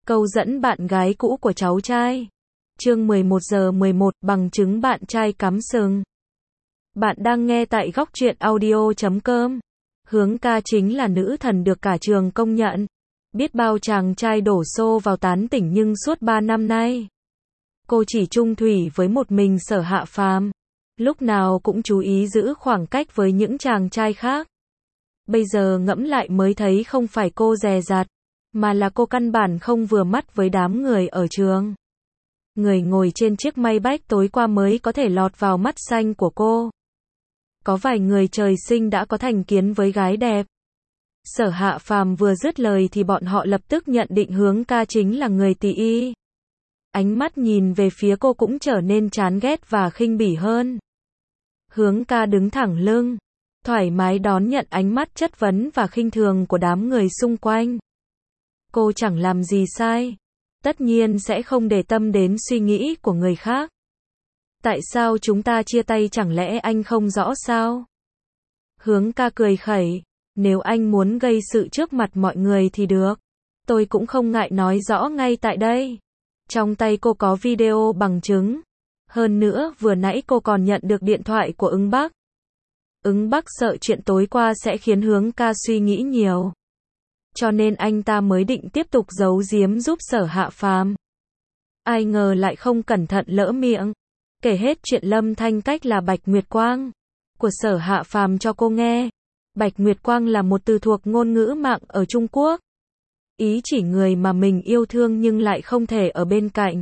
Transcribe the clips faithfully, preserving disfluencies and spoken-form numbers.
Câu dẫn bạn gái cũ của cháu trai. Chương mười một giờ mười một, bằng chứng bạn trai cắm sừng. Bạn đang nghe tại góc truyện audio chấm com. Hướng ca chính là nữ thần được cả trường công nhận. Biết bao chàng trai đổ xô vào tán tỉnh nhưng suốt ba năm nay, cô chỉ chung thủy với một mình Sở Hạ Phàm. Lúc nào cũng chú ý giữ khoảng cách với những chàng trai khác. Bây giờ ngẫm lại mới thấy không phải cô dè dặt, mà là cô căn bản không vừa mắt với đám người ở trường. Người ngồi trên chiếc Maybach tối qua mới có thể lọt vào mắt xanh của cô. Có vài người trời sinh đã có thành kiến với gái đẹp. Sở Hạ Phàm vừa dứt lời thì bọn họ lập tức nhận định Hướng ca chính là người tỳ y. Ánh mắt nhìn về phía cô cũng trở nên chán ghét và khinh bỉ hơn. Hướng ca đứng thẳng lưng, thoải mái đón nhận ánh mắt chất vấn và khinh thường của đám người xung quanh. Cô chẳng làm gì sai, tất nhiên sẽ không để tâm đến suy nghĩ của người khác. Tại sao chúng ta chia tay, chẳng lẽ anh không rõ sao? Hướng ca cười khẩy, nếu anh muốn gây sự trước mặt mọi người thì được, tôi cũng không ngại nói rõ ngay tại đây. Trong tay cô có video bằng chứng. Hơn nữa, vừa nãy cô còn nhận được điện thoại của Ứng Bắc. Ứng Bắc sợ chuyện tối qua sẽ khiến Hướng ca suy nghĩ nhiều, cho nên anh ta mới định tiếp tục giấu giếm giúp Sở Hạ Phàm. Ai ngờ lại không cẩn thận lỡ miệng, kể hết chuyện Lâm Thanh Cách là Bạch Nguyệt Quang của Sở Hạ Phàm cho cô nghe. Bạch Nguyệt Quang là một từ thuộc ngôn ngữ mạng ở Trung Quốc, ý chỉ người mà mình yêu thương nhưng lại không thể ở bên cạnh.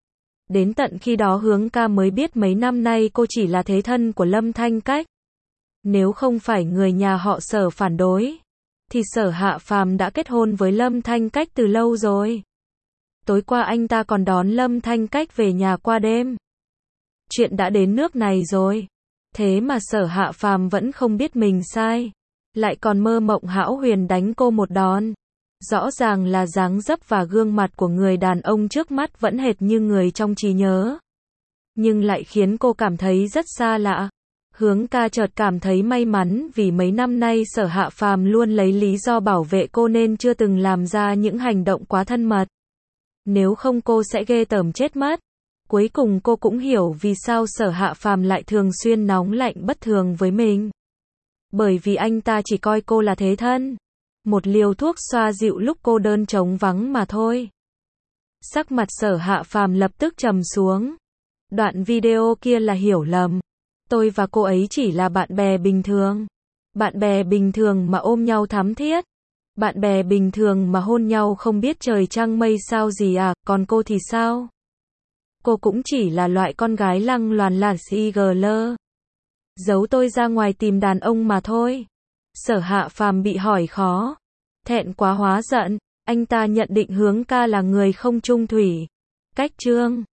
Đến tận khi đó Hướng ca mới biết mấy năm nay cô chỉ là thế thân của Lâm Thanh Cách. Nếu không phải người nhà họ Sở phản đối, thì Sở Hạ Phàm đã kết hôn với Lâm Thanh Cách từ lâu rồi. Tối qua anh ta còn đón Lâm Thanh Cách về nhà qua đêm. Chuyện đã đến nước này rồi, thế mà Sở Hạ Phàm vẫn không biết mình sai, lại còn mơ mộng hão huyền đánh cô một đòn. Rõ ràng là dáng dấp và gương mặt của người đàn ông trước mắt vẫn hệt như người trong trí nhớ, nhưng lại khiến cô cảm thấy rất xa lạ. Hướng ca chợt cảm thấy may mắn vì mấy năm nay Sở Hạ Phàm luôn lấy lý do bảo vệ cô nên chưa từng làm ra những hành động quá thân mật. Nếu không cô sẽ ghê tởm chết mất. Cuối cùng cô cũng hiểu vì sao Sở Hạ Phàm lại thường xuyên nóng lạnh bất thường với mình. Bởi vì anh ta chỉ coi cô là thế thân, một liều thuốc xoa dịu lúc cô đơn trống vắng mà thôi. Sắc mặt Sở Hạ Phàm lập tức trầm xuống. Đoạn video kia là hiểu lầm. Tôi và cô ấy chỉ là bạn bè bình thường. Bạn bè bình thường mà ôm nhau thắm thiết. Bạn bè bình thường mà hôn nhau không biết trời trăng mây sao gì à, còn cô thì sao? Cô cũng chỉ là loại con gái lăng loàn là xì gờ lơ. Giấu tôi ra ngoài tìm đàn ông mà thôi. Sở Hạ Phàm bị hỏi khó, thẹn quá hóa giận, anh ta nhận định Hướng ca là người không chung thủy. Cách chương